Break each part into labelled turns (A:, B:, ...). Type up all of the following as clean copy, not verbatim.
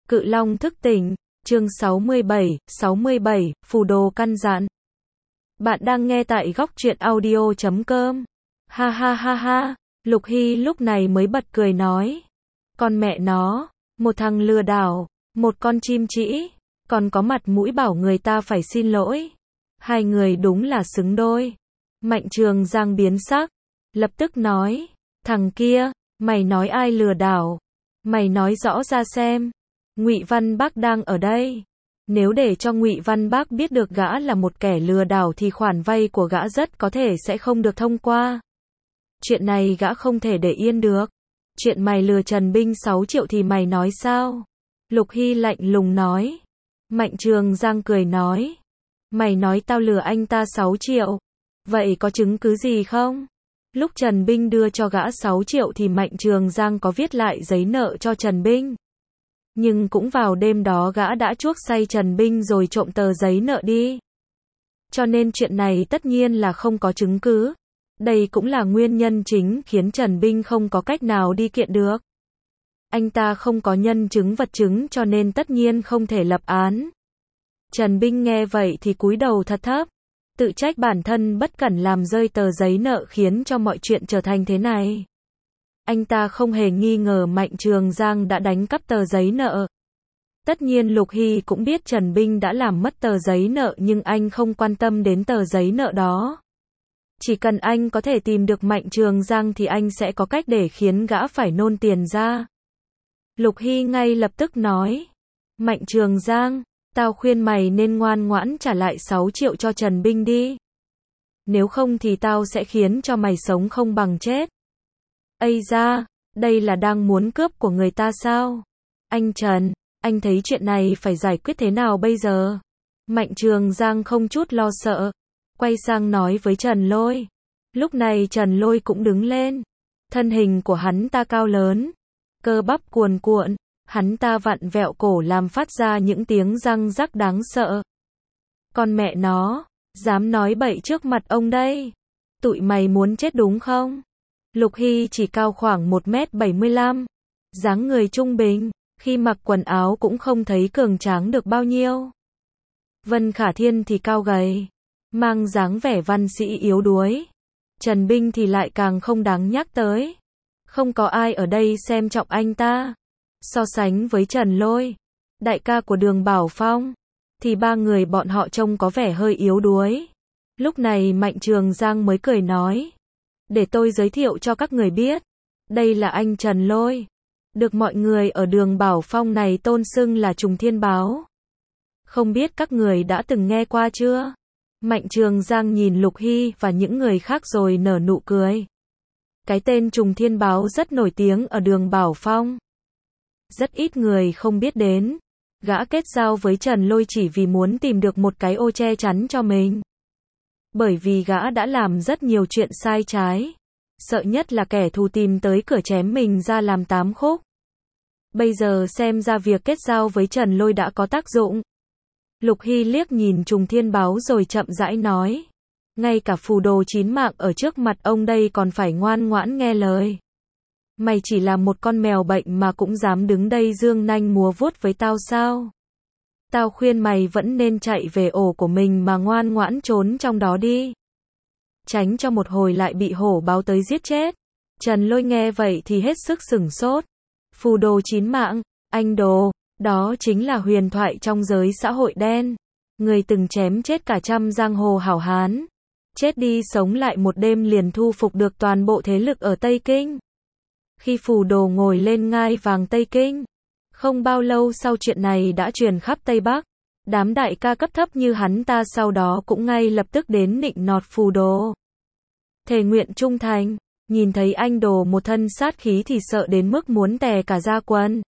A: Cự Long thức tỉnh, chương 67, phù đồ căn dặn. Bạn đang nghe tại góc truyện audio.com. Ha ha ha ha, Lục Hy lúc này mới bật cười nói. Con mẹ nó, một thằng lừa đảo, một con chim trĩ, còn có mặt mũi bảo người ta phải xin lỗi. Hai người đúng là xứng đôi. Mạnh Trường Giang biến sắc, lập tức nói, thằng kia, mày nói ai lừa đảo? Mày nói rõ ra xem. Ngụy Văn Bác đang ở đây. Nếu để cho Ngụy Văn Bác biết được gã là một kẻ lừa đảo thì khoản vay của gã rất có thể sẽ không được thông qua. Chuyện này gã không thể để yên được. Chuyện mày lừa Trần Binh 6 triệu thì mày nói sao? Lục Hy lạnh lùng nói. Mạnh Trường Giang cười nói. Mày nói tao lừa anh ta 6 triệu. Vậy có chứng cứ gì không? Lúc Trần Binh đưa cho gã 6 triệu thì Mạnh Trường Giang có viết lại giấy nợ cho Trần Binh. Nhưng cũng vào đêm đó gã đã chuốc say Trần Binh rồi trộm tờ giấy nợ đi. Cho nên chuyện này tất nhiên là không có chứng cứ. Đây cũng là nguyên nhân chính khiến Trần Binh không có cách nào đi kiện được. Anh ta không có nhân chứng vật chứng cho nên tất nhiên không thể lập án. Trần Binh nghe vậy thì cúi đầu thật thấp. Tự trách bản thân bất cẩn làm rơi tờ giấy nợ khiến cho mọi chuyện trở thành thế này. Anh ta không hề nghi ngờ Mạnh Trường Giang đã đánh cắp tờ giấy nợ. Tất nhiên Lục Hy cũng biết Trần Binh đã làm mất tờ giấy nợ nhưng anh không quan tâm đến tờ giấy nợ đó. Chỉ cần anh có thể tìm được Mạnh Trường Giang thì anh sẽ có cách để khiến gã phải nôn tiền ra. Lục Hy ngay lập tức nói. Mạnh Trường Giang, tao khuyên mày nên ngoan ngoãn trả lại 6 triệu cho Trần Binh đi. Nếu không thì tao sẽ khiến cho mày sống không bằng chết. Ây da, đây là đang muốn cướp của người ta sao? Anh Trần, anh thấy chuyện này phải giải quyết thế nào bây giờ? Mạnh Trường Giang không chút lo sợ, quay sang nói với Trần Lôi. Lúc này Trần Lôi cũng đứng lên. Thân hình của hắn ta cao lớn, cơ bắp cuồn cuộn, hắn ta vặn vẹo cổ làm phát ra những tiếng răng rắc đáng sợ. Con mẹ nó, dám nói bậy trước mặt ông đây. Tụi mày muốn chết đúng không? Lục Hy chỉ cao khoảng 1m75, dáng người trung bình, khi mặc quần áo cũng không thấy cường tráng được bao nhiêu. Vân Khả Thiên thì cao gầy, mang dáng vẻ văn sĩ yếu đuối. Trần Binh thì lại càng không đáng nhắc tới. Không có ai ở đây xem trọng anh ta. So sánh với Trần Lôi, đại ca của Đường Bảo Phong, thì ba người bọn họ trông có vẻ hơi yếu đuối. Lúc này Mạnh Trường Giang mới cười nói. Để tôi giới thiệu cho các người biết. Đây là anh Trần Lôi. Được mọi người ở Đường Bảo Phong này tôn xưng là Trùng Thiên Báo. Không biết các người đã từng nghe qua chưa? Mạnh Trường Giang nhìn Lục Hy và những người khác rồi nở nụ cười. Cái tên Trùng Thiên Báo rất nổi tiếng ở Đường Bảo Phong. Rất ít người không biết đến. Gã kết giao với Trần Lôi chỉ vì muốn tìm được một cái ô che chắn cho mình. Bởi vì gã đã làm rất nhiều chuyện sai trái. Sợ nhất là kẻ thù tìm tới cửa chém mình ra làm 8 khúc. Bây giờ xem ra việc kết giao với Trần Lôi đã có tác dụng. Lục Hy liếc nhìn Trùng Thiên Báo rồi chậm rãi nói. Ngay cả phù đồ 9 mạng ở trước mặt ông đây còn phải ngoan ngoãn nghe lời. Mày chỉ là một con mèo bệnh mà cũng dám đứng đây dương nanh múa vuốt với tao sao? Tao khuyên mày vẫn nên chạy về ổ của mình mà ngoan ngoãn trốn trong đó đi. Tránh cho một hồi lại bị hổ báo tới giết chết. Trần Lôi nghe vậy thì hết sức sửng sốt. Phù đồ 9 mạng, anh đồ, đó chính là huyền thoại trong giới xã hội đen. Người từng chém chết cả trăm giang hồ hảo hán. Chết đi sống lại một đêm liền thu phục được toàn bộ thế lực ở Tây Kinh. Khi phù đồ ngồi lên ngai vàng Tây Kinh, không bao lâu sau chuyện này đã truyền khắp Tây Bắc. Đám đại ca cấp thấp như hắn ta sau đó cũng ngay lập tức đến nịnh nọt phù đồ. Thề nguyện trung thành, nhìn thấy anh đồ một thân sát khí thì sợ đến mức muốn tè cả da quần.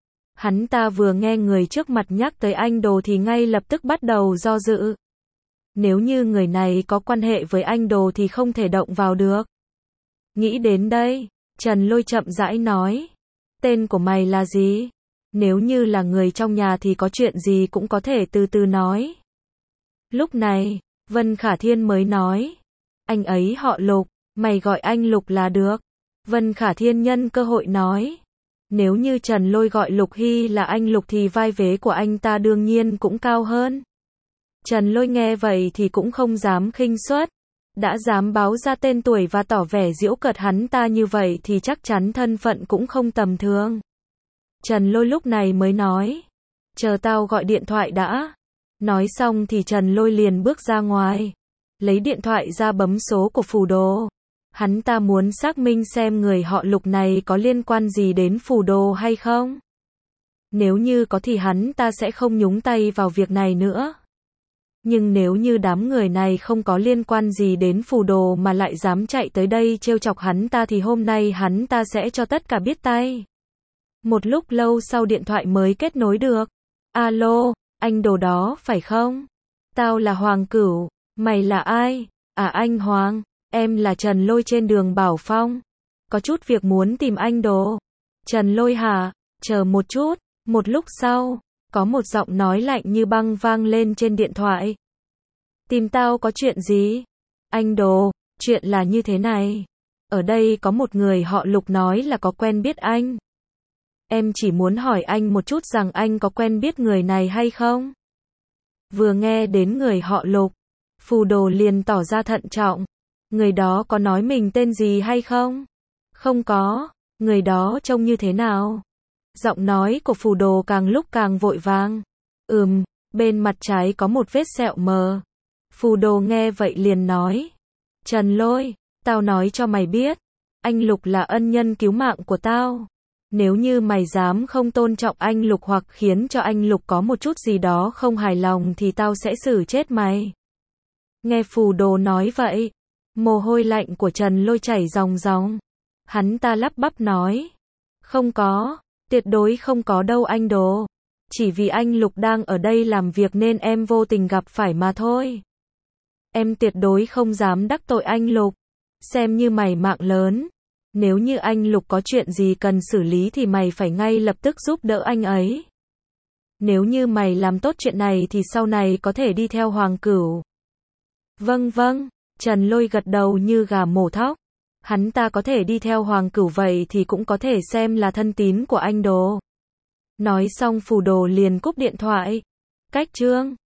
A: Hắn ta vừa nghe người trước mặt nhắc tới anh đồ thì ngay lập tức bắt đầu do dự. Nếu như người này có quan hệ với anh đồ thì không thể động vào được. Nghĩ đến đây, Trần Lôi chậm rãi nói. Tên của mày là gì? Nếu như là người trong nhà thì có chuyện gì cũng có thể từ từ nói. Lúc này, Vân Khả Thiên mới nói. Anh ấy họ Lục, mày gọi anh Lục là được. Vân Khả Thiên nhân cơ hội nói. Nếu như Trần Lôi gọi Lục Hy là anh Lục thì vai vế của anh ta đương nhiên cũng cao hơn. Trần Lôi nghe vậy thì cũng không dám khinh suất. Đã dám báo ra tên tuổi và tỏ vẻ giễu cợt hắn ta như vậy thì chắc chắn thân phận cũng không tầm thường. Trần Lôi lúc này mới nói, chờ tao gọi điện thoại đã. Nói xong thì Trần Lôi liền bước ra ngoài, lấy điện thoại ra bấm số của Phù Đồ. Hắn ta muốn xác minh xem người họ Lục này có liên quan gì đến Phù Đồ hay không. Nếu như có thì hắn ta sẽ không nhúng tay vào việc này nữa. Nhưng nếu như đám người này không có liên quan gì đến Phù Đồ mà lại dám chạy tới đây trêu chọc hắn ta thì hôm nay hắn ta sẽ cho tất cả biết tay. Một lúc lâu sau điện thoại mới kết nối được. Alo, anh Đồ đó phải không? Tao là Hoàng Cửu, mày là ai? À anh Hoàng, em là Trần Lôi trên đường Bảo Phong. Có chút việc muốn tìm anh Đồ. Trần Lôi hả? Chờ một chút, một lúc sau, có một giọng nói lạnh như băng vang lên trên điện thoại. Tìm tao có chuyện gì? Anh Đồ, chuyện là như thế này. Ở đây có một người họ Lục nói là có quen biết anh. Em chỉ muốn hỏi anh một chút rằng anh có quen biết người này hay không? Vừa nghe đến người họ Lục, Phù Đồ liền tỏ ra thận trọng. Người đó có nói mình tên gì hay không? Không có. Người đó trông như thế nào? Giọng nói của Phù Đồ càng lúc càng vội vàng. Bên mặt trái có một vết sẹo mờ. Phù Đồ nghe vậy liền nói. Trần Lôi, tao nói cho mày biết. Anh Lục là ân nhân cứu mạng của tao. Nếu như mày dám không tôn trọng anh Lục hoặc khiến cho anh Lục có một chút gì đó không hài lòng thì tao sẽ xử chết mày. Nghe Phù Đồ nói vậy, mồ hôi lạnh của Trần Lôi chảy ròng ròng. Hắn ta lắp bắp nói. Không có, tuyệt đối không có đâu anh Đồ. Chỉ vì anh Lục đang ở đây làm việc nên em vô tình gặp phải mà thôi. Em tuyệt đối không dám đắc tội anh Lục. Xem như mày mạng lớn. Nếu như anh Lục có chuyện gì cần xử lý thì mày phải ngay lập tức giúp đỡ anh ấy. Nếu như mày làm tốt chuyện này thì sau này có thể đi theo Hoàng Cửu. Vâng vâng, Trần Lôi gật đầu như gà mổ thóc. Hắn ta có thể đi theo Hoàng Cửu vậy thì cũng có thể xem là thân tín của anh Đồ. Nói xong Phù Đồ liền cúp điện thoại. Cách chương